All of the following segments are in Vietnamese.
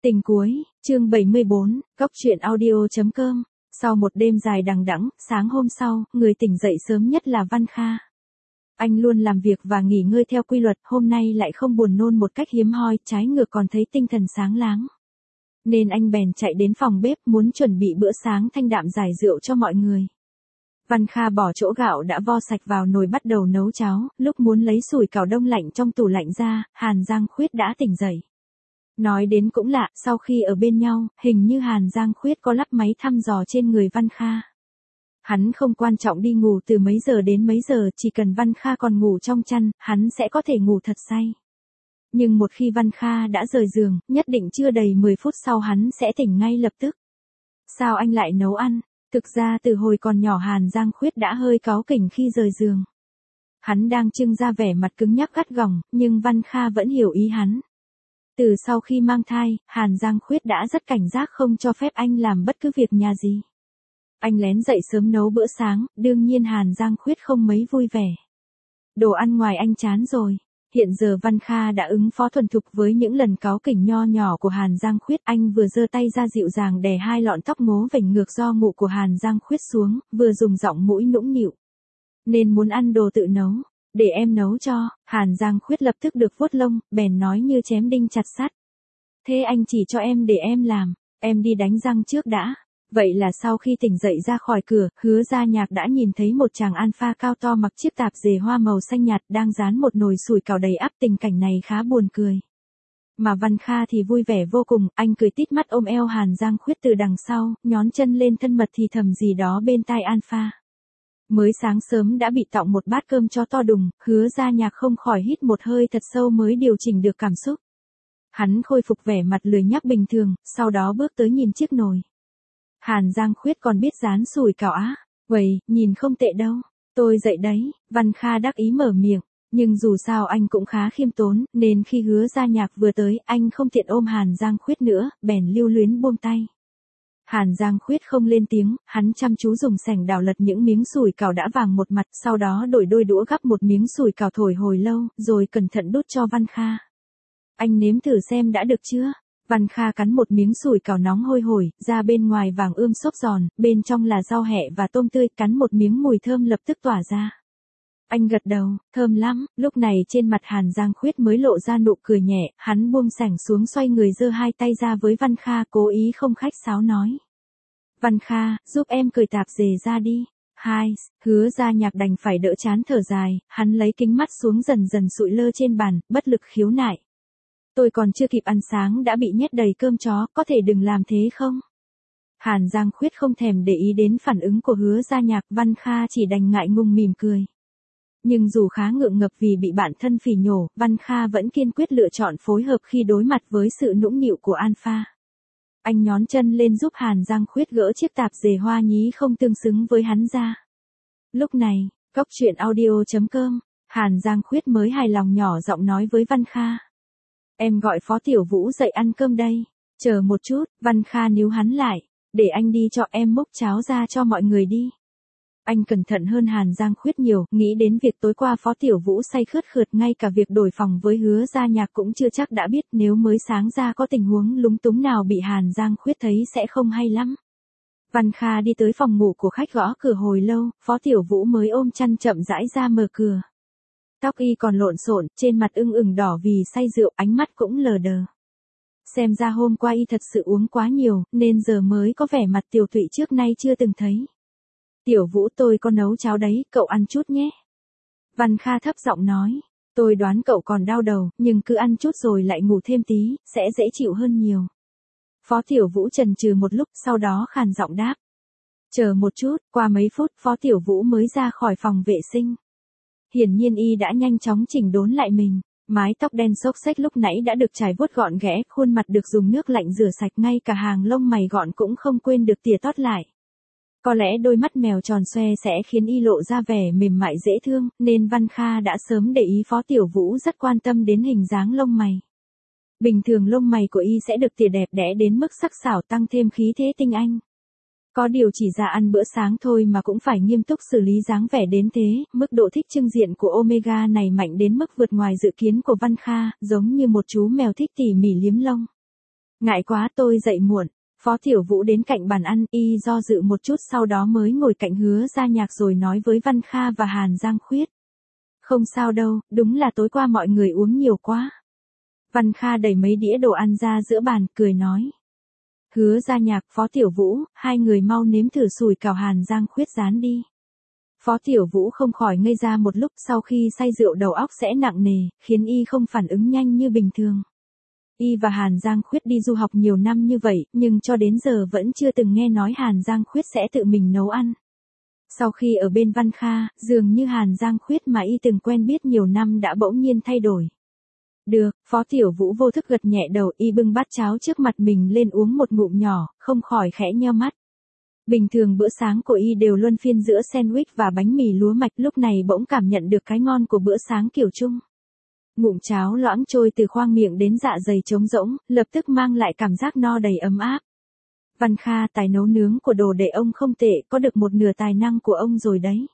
Tình cuối, chương 74, Góc truyện audio.com. Sau một đêm dài đằng đẵng, sáng hôm sau, người tỉnh dậy sớm nhất là Văn Kha. Anh luôn làm việc và nghỉ ngơi theo quy luật, hôm nay lại không buồn nôn một cách hiếm hoi, trái ngược còn thấy tinh thần sáng láng. Nên anh bèn chạy đến phòng bếp muốn chuẩn bị bữa sáng thanh đạm giải rượu cho mọi người. Văn Kha bỏ chỗ gạo đã vo sạch vào nồi bắt đầu nấu cháo, lúc muốn lấy sủi cảo đông lạnh trong tủ lạnh ra, Hàn Giang Khuyết đã tỉnh dậy. Nói đến cũng lạ, sau khi ở bên nhau, hình như Hàn Giang Khuyết có lắp máy thăm dò trên người Văn Kha. Hắn không quan trọng đi ngủ từ mấy giờ đến mấy giờ, chỉ cần Văn Kha còn ngủ trong chăn, hắn sẽ có thể ngủ thật say. Nhưng một khi Văn Kha đã rời giường, nhất định chưa đầy 10 phút sau hắn sẽ tỉnh ngay lập tức. Sao anh lại nấu ăn? Thực ra từ hồi còn nhỏ Hàn Giang Khuyết đã hơi cáu kỉnh khi rời giường. Hắn đang trưng ra vẻ mặt cứng nhắc gắt gỏng, nhưng Văn Kha vẫn hiểu ý hắn. Từ sau khi mang thai, Hàn Giang Khuyết đã rất cảnh giác không cho phép anh làm bất cứ việc nhà gì. Anh lén dậy sớm nấu bữa sáng, đương nhiên Hàn Giang Khuyết không mấy vui vẻ. Đồ ăn ngoài anh chán rồi. Hiện giờ Văn Kha đã ứng phó thuần thục với những lần cáu kỉnh nho nhỏ của Hàn Giang Khuyết. Anh vừa giơ tay ra dịu dàng đè hai lọn tóc ngố vểnh ngược do ngụ của Hàn Giang Khuyết xuống, vừa dùng giọng mũi nũng nịu. Nên muốn ăn đồ tự nấu. Để em nấu cho. Hàn Giang Khuyết lập tức được vuốt lông, bèn nói như chém đinh chặt sắt. Thế anh chỉ cho em để em làm, em đi đánh răng trước đã. Vậy là sau khi tỉnh dậy ra khỏi cửa, Hứa Gia Nhạc đã nhìn thấy một chàng alpha cao to mặc chiếc tạp dề hoa màu xanh nhạt đang dán một nồi sủi cảo đầy ắp. Tình cảnh này khá buồn cười. Mà Văn Kha thì vui vẻ vô cùng, anh cười tít mắt ôm eo Hàn Giang Khuyết từ đằng sau, nhón chân lên thân mật thì thầm gì đó bên tai alpha. Mới sáng sớm đã bị tọng một bát cơm cho to đùng, Hứa Gia Nhạc không khỏi hít một hơi thật sâu mới điều chỉnh được cảm xúc. Hắn khôi phục vẻ mặt lười nhác bình thường, sau đó bước tới nhìn chiếc nồi. Hàn Giang Khuyết còn biết dán sủi cảo á? Vậy, nhìn không tệ đâu. Tôi dậy đấy, Văn Kha đắc ý mở miệng. Nhưng dù sao anh cũng khá khiêm tốn, nên khi Hứa Gia Nhạc vừa tới, anh không tiện ôm Hàn Giang Khuyết nữa, bèn lưu luyến buông tay. Hàn Giang Khuyết không lên tiếng, hắn chăm chú dùng sẻng đào lật những miếng sủi cảo đã vàng một mặt, sau đó đổi đôi đũa gắp một miếng sủi cảo thổi hồi lâu, rồi cẩn thận đút cho Văn Kha. Anh nếm thử xem đã được chưa? Văn Kha cắn một miếng sủi cảo nóng hôi hổi, ra bên ngoài vàng ươm xốp giòn, bên trong là rau hẹ và tôm tươi, cắn một miếng mùi thơm lập tức tỏa ra. Anh gật đầu, thơm lắm, lúc này trên mặt Hàn Giang Khuyết mới lộ ra nụ cười nhẹ, hắn buông sẻng xuống xoay người giơ hai tay ra với Văn Kha cố ý không khách sáo nói. Văn Kha, giúp em cởi tạp dề ra đi. Hứa Gia Nhạc đành phải đỡ chán thở dài, hắn lấy kính mắt xuống dần dần sụi lơ trên bàn, bất lực khiếu nại. Tôi còn chưa kịp ăn sáng đã bị nhét đầy cơm chó, có thể đừng làm thế không? Hàn Giang Khuyết không thèm để ý đến phản ứng của Hứa Gia Nhạc, Văn Kha chỉ đành ngại ngùng mỉm cười. Nhưng dù khá ngượng ngập vì bị bạn thân phỉ nhổ, Văn Kha vẫn kiên quyết lựa chọn phối hợp khi đối mặt với sự nũng nịu của alpha. Anh nhón chân lên giúp Hàn Giang Khuyết gỡ chiếc tạp dề hoa nhí không tương xứng với hắn ra. Lúc này, Góc truyện audio.com, Hàn Giang Khuyết mới hài lòng nhỏ giọng nói với Văn Kha. Em gọi Phó Tiểu Vũ dậy ăn cơm đây. Chờ một chút, Văn Kha níu hắn lại. Để anh đi cho em múc cháo ra cho mọi người đi. Anh cẩn thận hơn Hàn Giang Khuyết nhiều, nghĩ đến việc tối qua Phó Tiểu Vũ say khướt khượt, ngay cả việc đổi phòng với Hứa Gia Nhạc cũng chưa chắc đã biết, nếu mới sáng ra có tình huống lúng túng nào bị Hàn Giang Khuyết thấy sẽ không hay lắm. Văn Kha đi tới phòng ngủ của khách gõ cửa hồi lâu, Phó Tiểu Vũ mới ôm chăn chậm rãi ra mở cửa. Tóc y còn lộn xộn, trên mặt ửng đỏ vì say rượu, ánh mắt cũng lờ đờ. Xem ra hôm qua y thật sự uống quá nhiều, nên giờ mới có vẻ mặt tiều tụy trước nay chưa từng thấy. Tiểu Vũ, tôi có nấu cháo đấy, cậu ăn chút nhé. Văn Kha thấp giọng nói, tôi đoán cậu còn đau đầu, nhưng cứ ăn chút rồi lại ngủ thêm tí, sẽ dễ chịu hơn nhiều. Phó Tiểu Vũ chần chừ một lúc, sau đó khàn giọng đáp. Chờ một chút, qua mấy phút Phó Tiểu Vũ mới ra khỏi phòng vệ sinh. Hiển nhiên y đã nhanh chóng chỉnh đốn lại mình. Mái tóc đen xốc xếch lúc nãy đã được chải vuốt gọn ghẽ, khuôn mặt được dùng nước lạnh rửa sạch, ngay cả hàng lông mày gọn cũng không quên được tỉa tót lại. Có lẽ đôi mắt mèo tròn xoe sẽ khiến y lộ ra vẻ mềm mại dễ thương, nên Văn Kha đã sớm để ý Phó Tiểu Vũ rất quan tâm đến hình dáng lông mày. Bình thường lông mày của y sẽ được tỉa đẹp đẽ đến mức sắc sảo, tăng thêm khí thế tinh anh. Có điều chỉ ra ăn bữa sáng thôi mà cũng phải nghiêm túc xử lý dáng vẻ đến thế, mức độ thích trưng diện của Omega này mạnh đến mức vượt ngoài dự kiến của Văn Kha, giống như một chú mèo thích tỉ mỉ liếm lông. Ngại quá tôi dậy muộn. Phó Tiểu Vũ đến cạnh bàn ăn, y do dự một chút sau đó mới ngồi cạnh Hứa Gia Nhạc rồi nói với Văn Kha và Hàn Giang Khuyết. Không sao đâu, đúng là tối qua mọi người uống nhiều quá. Văn Kha đẩy mấy đĩa đồ ăn ra giữa bàn, cười nói. Hứa Gia Nhạc, Phó Tiểu Vũ, hai người mau nếm thử sủi cảo Hàn Giang Khuyết rán đi. Phó Tiểu Vũ không khỏi ngây ra một lúc, sau khi say rượu đầu óc sẽ nặng nề, khiến y không phản ứng nhanh như bình thường. Y và Hàn Giang Khuyết đi du học nhiều năm như vậy, nhưng cho đến giờ vẫn chưa từng nghe nói Hàn Giang Khuyết sẽ tự mình nấu ăn. Sau khi ở bên Văn Kha, dường như Hàn Giang Khuyết mà y từng quen biết nhiều năm đã bỗng nhiên thay đổi. Được, Phó Tiểu Vũ vô thức gật nhẹ đầu, y bưng bát cháo trước mặt mình lên uống một ngụm nhỏ, không khỏi khẽ nheo mắt. Bình thường bữa sáng của y đều luân phiên giữa sandwich và bánh mì lúa mạch, lúc này bỗng cảm nhận được cái ngon của bữa sáng kiểu Trung. Ngụm cháo loãng trôi từ khoang miệng đến dạ dày trống rỗng, lập tức mang lại cảm giác no đầy ấm áp. Văn Kha, tài nấu nướng của đồ đệ ông không tệ, có được một nửa tài năng của ông rồi đấy.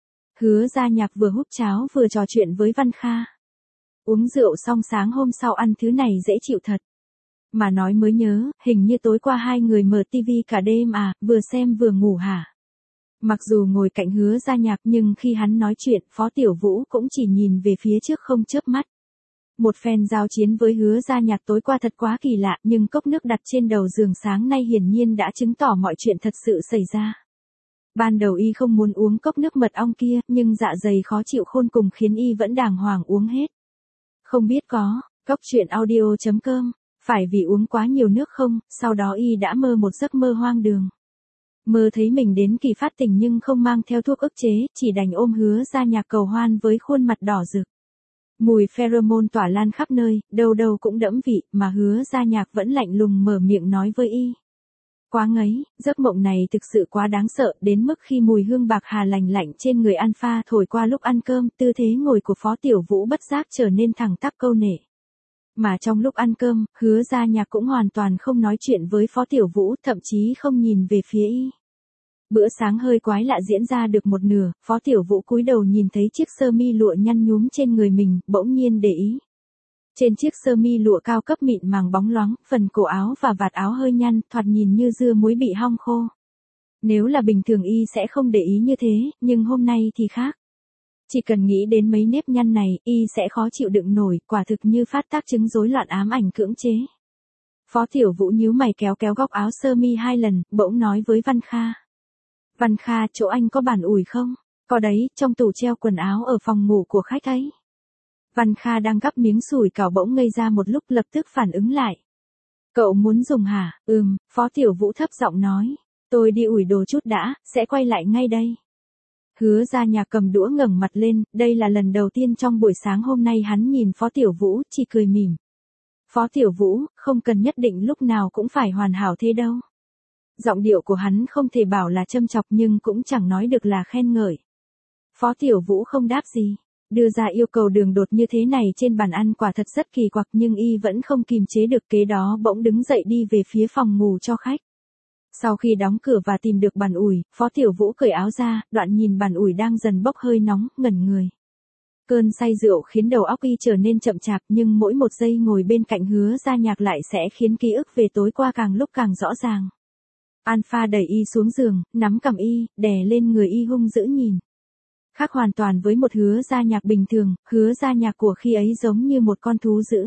Hứa Gia Nhạc vừa húp cháo vừa trò chuyện với Văn Kha. Uống rượu xong sáng hôm sau ăn thứ này dễ chịu thật. Mà nói mới nhớ, hình như tối qua hai người mở tivi cả đêm à, vừa xem vừa ngủ hả? Mặc dù ngồi cạnh Hứa Gia Nhạc nhưng khi hắn nói chuyện, Phó Tiểu Vũ cũng chỉ nhìn về phía trước không chớp mắt. Một phen giao chiến với Hứa Gia Nhạc tối qua thật quá kỳ lạ, nhưng cốc nước đặt trên đầu giường sáng nay hiển nhiên đã chứng tỏ mọi chuyện thật sự xảy ra. Ban đầu y không muốn uống cốc nước mật ong kia, nhưng dạ dày khó chịu khôn cùng khiến y vẫn đàng hoàng uống hết. Không biết có, cốc truyện audio.com, phải vì uống quá nhiều nước không, sau đó y đã mơ một giấc mơ hoang đường. Mơ thấy mình đến kỳ phát tình nhưng không mang theo thuốc ức chế, chỉ đành ôm Hứa Gia Nhạc cầu hoan với khuôn mặt đỏ rực. Mùi pheromone tỏa lan khắp nơi, đâu đâu cũng đẫm vị, mà Hứa Gia Nhạc vẫn lạnh lùng mở miệng nói với y. Quá ngấy, giấc mộng này thực sự quá đáng sợ, đến mức khi mùi hương bạc hà lành lạnh trên người Alpha thổi qua lúc ăn cơm, tư thế ngồi của Phó Tiểu Vũ bất giác trở nên thẳng tắp câu nệ. Mà trong lúc ăn cơm, Hứa Gia Nhạc cũng hoàn toàn không nói chuyện với Phó Tiểu Vũ, thậm chí không nhìn về phía y. Bữa sáng hơi quái lạ diễn ra được một nửa, Phó Tiểu Vũ cúi đầu nhìn thấy chiếc sơ mi lụa nhăn nhúm trên người mình, bỗng nhiên để ý. Trên chiếc sơ mi lụa cao cấp mịn màng bóng loáng, phần cổ áo và vạt áo hơi nhăn, thoạt nhìn như dưa muối bị hong khô. Nếu là bình thường y sẽ không để ý như thế, nhưng hôm nay thì khác. Chỉ cần nghĩ đến mấy nếp nhăn này, y sẽ khó chịu đựng nổi, quả thực như phát tác chứng rối loạn ám ảnh cưỡng chế. Phó Tiểu Vũ nhíu mày kéo kéo góc áo sơ mi hai lần, bỗng nói với Văn Kha. Văn Kha, chỗ anh có bàn ủi không? Có đấy, trong tủ treo quần áo ở phòng ngủ của khách ấy. Văn Kha đang gắp miếng sủi cảo bỗng ngây ra một lúc lập tức phản ứng lại. Cậu muốn dùng hả? Phó Tiểu Vũ thấp giọng nói. Tôi đi ủi đồ chút đã, sẽ quay lại ngay đây. Hứa Gia Nhạc cầm đũa ngẩng mặt lên, đây là lần đầu tiên trong buổi sáng hôm nay hắn nhìn Phó Tiểu Vũ, chỉ cười mỉm. Phó Tiểu Vũ, không cần nhất định lúc nào cũng phải hoàn hảo thế đâu. Giọng điệu của hắn không thể bảo là châm chọc nhưng cũng chẳng nói được là khen ngợi. Phó Tiểu Vũ không đáp gì. Đưa ra yêu cầu đường đột như thế này trên bàn ăn quả thật rất kỳ quặc nhưng y vẫn không kìm chế được, kế đó bỗng đứng dậy đi về phía phòng ngủ cho khách. Sau khi đóng cửa và tìm được bàn ủi, Phó Tiểu Vũ cởi áo ra, đoạn nhìn bàn ủi đang dần bốc hơi nóng, ngẩn người. Cơn say rượu khiến đầu óc y trở nên chậm chạp nhưng mỗi một giây ngồi bên cạnh Hứa Gia Nhạc lại sẽ khiến ký ức về tối qua càng lúc càng rõ ràng. Alpha đẩy y xuống giường, nắm cằm y, đè lên người y hung dữ nhìn. Khác hoàn toàn với một Hứa Gia Nhạc bình thường, Hứa Gia Nhạc của khi ấy giống như một con thú dữ.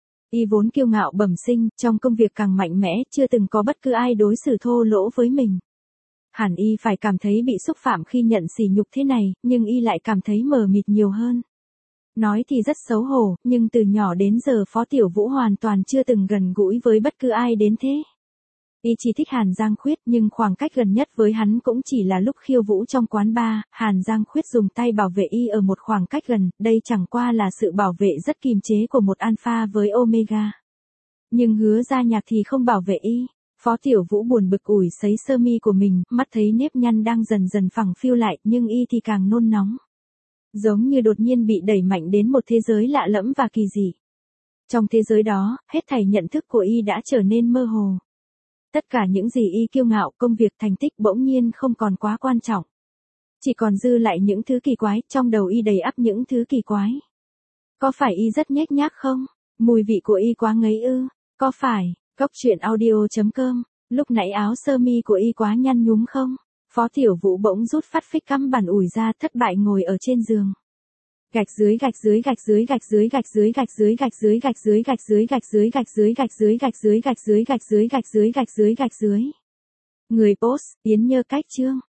Y vốn kiêu ngạo bẩm sinh, trong công việc càng mạnh mẽ, chưa từng có bất cứ ai đối xử thô lỗ với mình. Hẳn y phải cảm thấy bị xúc phạm khi nhận sỉ nhục thế này, nhưng y lại cảm thấy mờ mịt nhiều hơn. Nói thì rất xấu hổ, nhưng từ nhỏ đến giờ Phó Tiểu Vũ hoàn toàn chưa từng gần gũi với bất cứ ai đến thế. Y chỉ thích Hàn Giang Khuyết nhưng khoảng cách gần nhất với hắn cũng chỉ là lúc khiêu vũ trong quán bar, Hàn Giang Khuyết dùng tay bảo vệ y ở một khoảng cách gần, đây chẳng qua là sự bảo vệ rất kiềm chế của một alpha với omega. Nhưng Hứa Gia Nhạc thì không bảo vệ y. Phó Tiểu Vũ buồn bực ủi sấy sơ mi của mình, mắt thấy nếp nhăn đang dần dần phẳng phiu lại, nhưng y thì càng nôn nóng. Giống như đột nhiên bị đẩy mạnh đến một thế giới lạ lẫm và kỳ dị. Trong thế giới đó, hết thảy nhận thức của y đã trở nên mơ hồ. Tất cả những gì y kiêu ngạo, công việc, thành tích bỗng nhiên không còn quá quan trọng. Chỉ còn dư lại những thứ kỳ quái, trong đầu y đầy ắp những thứ kỳ quái. Có phải y rất nhếch nhác không? Mùi vị của y quá ngấy ư? Có phải, Cốc truyện audio.com, lúc nãy áo sơ mi của y quá nhăn nhúm không? Phó Tiểu Vũ bỗng rút phát phích cắm bản ủi ra, thất bại ngồi ở trên giường. Gạch dưới gạch dưới gạch dưới gạch dưới gạch dưới gạch dưới gạch dưới gạch dưới gạch dưới gạch dưới gạch dưới gạch dưới gạch dưới gạch dưới gạch dưới gạch dưới gạch dưới gạch dưới. Người post, Yến Nhơ Cách Chương.